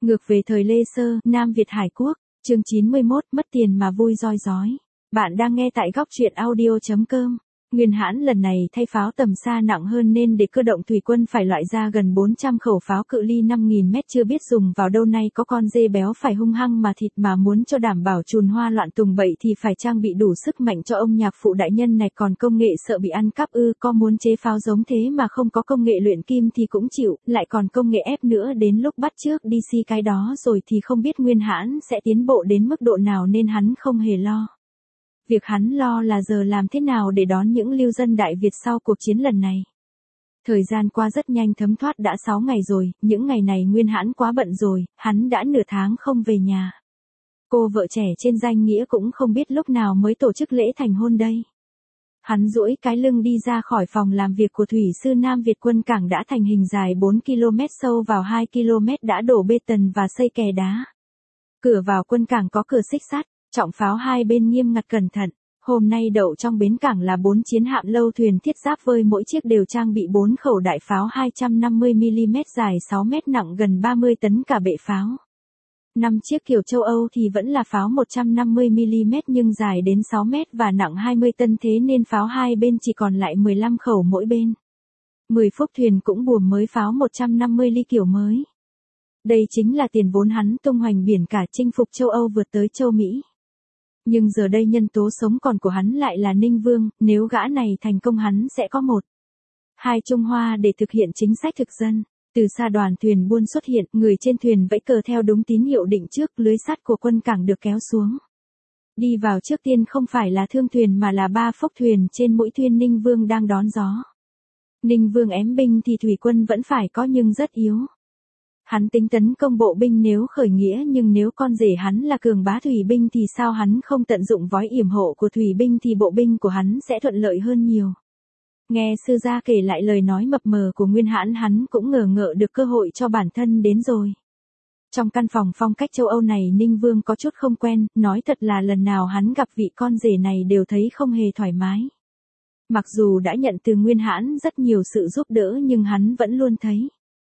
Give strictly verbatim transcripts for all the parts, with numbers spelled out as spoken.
Ngược về thời Lê Sơ, Nam Việt Hải Quốc, chương chín mươi mốt, mất tiền mà vui roi rói. Bạn đang nghe tại góc truyện audio chấm com. Nguyên Hãn lần này thay pháo tầm xa nặng hơn nên để cơ động thủy quân phải loại ra gần bốn trăm khẩu pháo cự ly năm nghìn mét chưa biết dùng vào đâu, nay có con dê béo phải hung hăng mà thịt, mà muốn cho đảm bảo chùn hoa loạn tùng bậy thì phải trang bị đủ sức mạnh cho ông nhạc phụ đại nhân này. Còn công nghệ sợ bị ăn cắp ư? Có muốn chế pháo giống thế mà không có công nghệ luyện kim thì cũng chịu, lại còn công nghệ ép nữa, đến lúc bắt trước đê xê cái đó rồi thì không biết Nguyên Hãn sẽ tiến bộ đến mức độ nào, nên hắn không hề lo. Việc hắn lo là giờ làm thế nào để đón những lưu dân Đại Việt sau cuộc chiến lần này. Thời gian qua rất nhanh thấm thoát, đã sáu ngày rồi, những ngày này Nguyên Hãn quá bận rồi, hắn đã nửa tháng không về nhà. Cô vợ trẻ trên danh nghĩa cũng không biết lúc nào mới tổ chức lễ thành hôn đây. Hắn duỗi cái lưng đi ra khỏi phòng làm việc của thủy sư Nam Việt quân cảng đã thành hình dài bốn ki lô mét, sâu vào hai ki lô mét, đã đổ bê tông và xây kè đá. Cửa vào quân cảng có cửa xích sắt. Trọng pháo hai bên nghiêm ngặt cẩn thận. Hôm nay đậu trong bến cảng là bốn chiến hạm lâu thuyền thiết giáp vơi, mỗi chiếc đều trang bị bốn khẩu đại pháo hai trăm năm mươi mi li mét dài sáu mét, nặng gần ba mươi tấn cả bệ pháo. Năm chiếc kiểu châu Âu thì vẫn là pháo một trăm năm mươi mi li mét nhưng dài đến sáu mét và nặng hai mươi tấn, thế nên pháo hai bên chỉ còn lại mười lăm khẩu mỗi bên. mười phúc thuyền cũng buồm mới pháo một trăm năm mươi ly kiểu mới. Đây chính là tiền vốn hắn tung hoành biển cả, chinh phục châu Âu vượt tới châu Mỹ. Nhưng giờ đây nhân tố sống còn của hắn lại là Ninh Vương, nếu gã này thành công hắn sẽ có một, hai Trung Hoa để thực hiện chính sách thực dân. Từ xa đoàn thuyền buôn xuất hiện, người trên thuyền vẫy cờ theo đúng tín hiệu định trước, lưới sắt của quân cảng được kéo xuống. Đi vào trước tiên không phải là thương thuyền mà là ba phốc thuyền, trên mỗi thuyền Ninh Vương đang đón gió. Ninh Vương ém binh thì thủy quân vẫn phải có nhưng rất yếu. Hắn tính tấn công bộ binh nếu khởi nghĩa, nhưng nếu con rể hắn là cường bá thủy binh thì sao hắn không tận dụng vói yểm hộ của thủy binh thì bộ binh của hắn sẽ thuận lợi hơn nhiều. Nghe sư gia kể lại lời nói mập mờ của Nguyên Hãn, hắn cũng ngờ ngợ được cơ hội cho bản thân đến rồi. Trong căn phòng phong cách châu Âu này Ninh Vương có chút không quen, nói thật là lần nào hắn gặp vị con rể này đều thấy không hề thoải mái. Mặc dù đã nhận từ Nguyên Hãn rất nhiều sự giúp đỡ nhưng hắn vẫn luôn thấy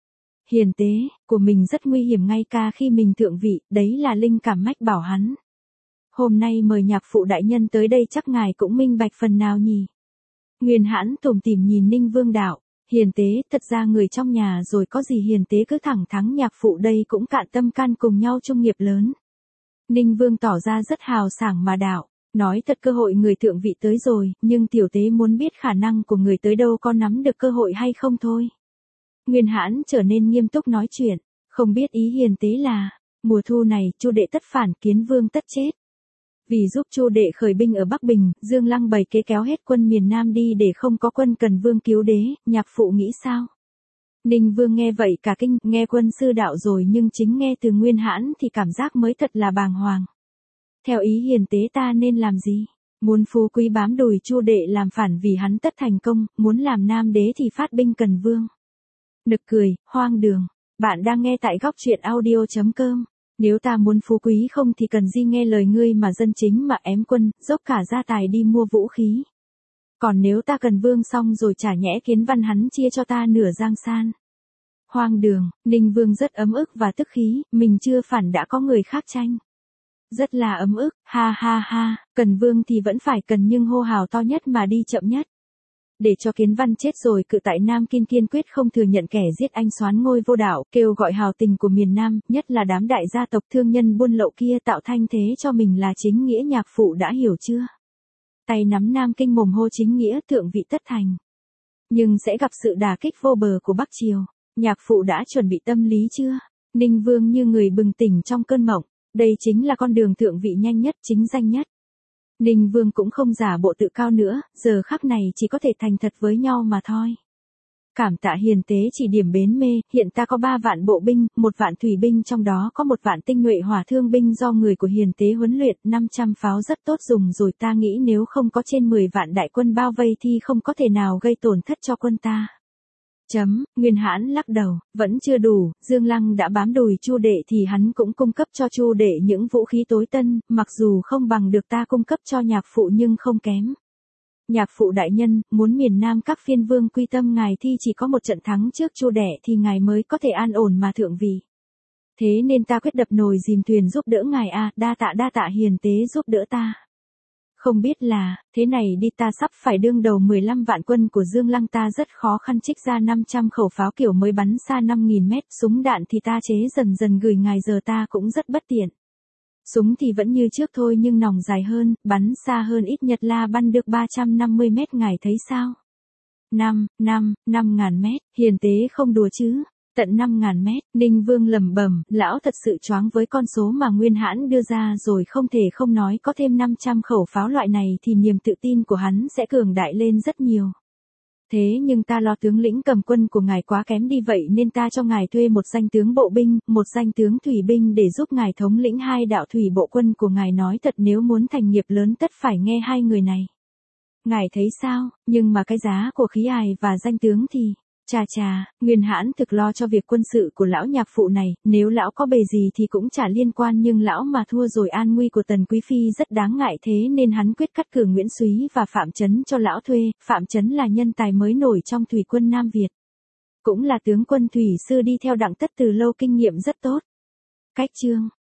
hiền tế của mình rất nguy hiểm, ngay cả khi mình thượng vị, đấy là linh cảm mách bảo hắn. Hôm nay mời nhạc phụ đại nhân tới đây chắc ngài cũng minh bạch phần nào nhỉ. Nguyên Hãn tủm tỉm nhìn Ninh Vương đạo, hiền tế, thật ra người trong nhà rồi có gì hiền tế cứ thẳng thắn, nhạc phụ đây cũng cạn tâm can cùng nhau chung nghiệp lớn. Ninh Vương tỏ ra rất hào sảng mà đạo, nói thật cơ hội người thượng vị tới rồi, nhưng tiểu tế muốn biết khả năng của người tới đâu có nắm được cơ hội hay không thôi. Nguyên Hãn trở nên nghiêm túc nói chuyện, không biết ý hiền tế là, mùa thu này Chu đệ tất phản, Kiến Vương tất chết. Vì giúp Chu đệ khởi binh ở Bắc Bình, Dương Lăng bày kế kéo hết quân miền Nam đi để không có quân cần Vương cứu đế, nhạc phụ nghĩ sao? Ninh Vương nghe vậy cả kinh, nghe quân sư đạo rồi nhưng chính nghe từ Nguyên Hãn thì cảm giác mới thật là bàng hoàng. Theo ý hiền tế ta nên làm gì? Muốn phú quý bám đùi Chu đệ làm phản vì hắn tất thành công, muốn làm nam đế thì phát binh cần Vương. Nực cười, hoang đường. Bạn đang nghe tại góc truyện audio chấm com. Nếu ta muốn phú quý không thì cần gì nghe lời ngươi mà dân chính mà ém quân, dốc cả gia tài đi mua vũ khí. Còn nếu ta cần Vương xong rồi chả nhẽ Kiến Văn hắn chia cho ta nửa giang san. Hoang đường. Ninh Vương rất ấm ức và tức khí, mình chưa phản đã có người khác tranh. Rất là ấm ức, ha ha ha, cần Vương thì vẫn phải cần nhưng hô hào to nhất mà đi chậm nhất. Để cho Kiến Văn chết rồi cự tại Nam Kinh kiên quyết không thừa nhận kẻ giết anh soán ngôi vô đạo, kêu gọi hào tình của miền Nam, nhất là đám đại gia tộc thương nhân buôn lậu kia tạo thanh thế cho mình là chính nghĩa, nhạc phụ đã hiểu chưa? Tay nắm Nam Kinh mồm hô chính nghĩa, thượng vị tất thành. Nhưng sẽ gặp sự đả kích vô bờ của Bắc Triều, nhạc phụ đã chuẩn bị tâm lý chưa? Ninh Vương như người bừng tỉnh trong cơn mộng, đây chính là con đường thượng vị nhanh nhất, chính danh nhất. Ninh Vương cũng không giả bộ tự cao nữa, giờ khắc này chỉ có thể thành thật với nhau mà thôi. Cảm tạ hiền tế chỉ điểm bến mê, hiện ta có ba vạn bộ binh, một vạn thủy binh, trong đó có một vạn tinh nhuệ hỏa thương binh do người của hiền tế huấn luyện, năm trăm pháo rất tốt dùng rồi, ta nghĩ nếu không có trên mười vạn đại quân bao vây thì không có thể nào gây tổn thất cho quân ta. Chấm, Nguyên Hãn lắc đầu, vẫn chưa đủ, Dương Lăng đã bám đùi Chu đệ thì hắn cũng cung cấp cho Chu đệ những vũ khí tối tân, mặc dù không bằng được ta cung cấp cho nhạc phụ nhưng không kém. Nhạc phụ đại nhân, muốn miền Nam các phiên vương quy tâm ngài thì chỉ có một trận thắng trước Chu đệ thì ngài mới có thể an ổn mà thượng vị. Thế nên ta quyết đập nồi dìm thuyền giúp đỡ ngài a, đa tạ đa tạ hiền tế giúp đỡ ta. Không biết là, thế này đi ta sắp phải đương đầu mười lăm vạn quân của Dương Lăng, ta rất khó khăn trích ra năm trăm khẩu pháo kiểu mới bắn xa năm nghìn mét, súng đạn thì ta chế dần dần gửi ngài, giờ ta cũng rất bất tiện. Súng thì vẫn như trước thôi nhưng nòng dài hơn, bắn xa hơn, ít nhất là bắn được ba trăm năm mươi mét, ngài thấy sao? năm, năm, năm ngàn mét, hiền tế không đùa chứ. Tận năm ngàn mét, Ninh Vương lẩm bẩm, lão thật sự choáng với con số mà Nguyên Hãn đưa ra rồi, không thể không nói có thêm năm trăm khẩu pháo loại này thì niềm tự tin của hắn sẽ cường đại lên rất nhiều. Thế nhưng ta lo tướng lĩnh cầm quân của ngài quá kém đi, vậy nên ta cho ngài thuê một danh tướng bộ binh, một danh tướng thủy binh để giúp ngài thống lĩnh hai đạo thủy bộ quân của ngài, nói thật nếu muốn thành nghiệp lớn tất phải nghe hai người này. Ngài thấy sao? Nhưng mà cái giá của khí ải và danh tướng thì... Chà chà, Nguyên Hãn thực lo cho việc quân sự của lão nhạc phụ này, nếu lão có bề gì thì cũng chả liên quan, nhưng lão mà thua rồi an nguy của Tần Quý Phi rất đáng ngại, thế nên hắn quyết cắt cử Nguyễn Súy và Phạm Chấn cho lão thuê. Phạm Chấn là nhân tài mới nổi trong thủy quân Nam Việt. Cũng là tướng quân thủy sư đi theo Đặng Tất từ lâu, kinh nghiệm rất tốt. Cách chương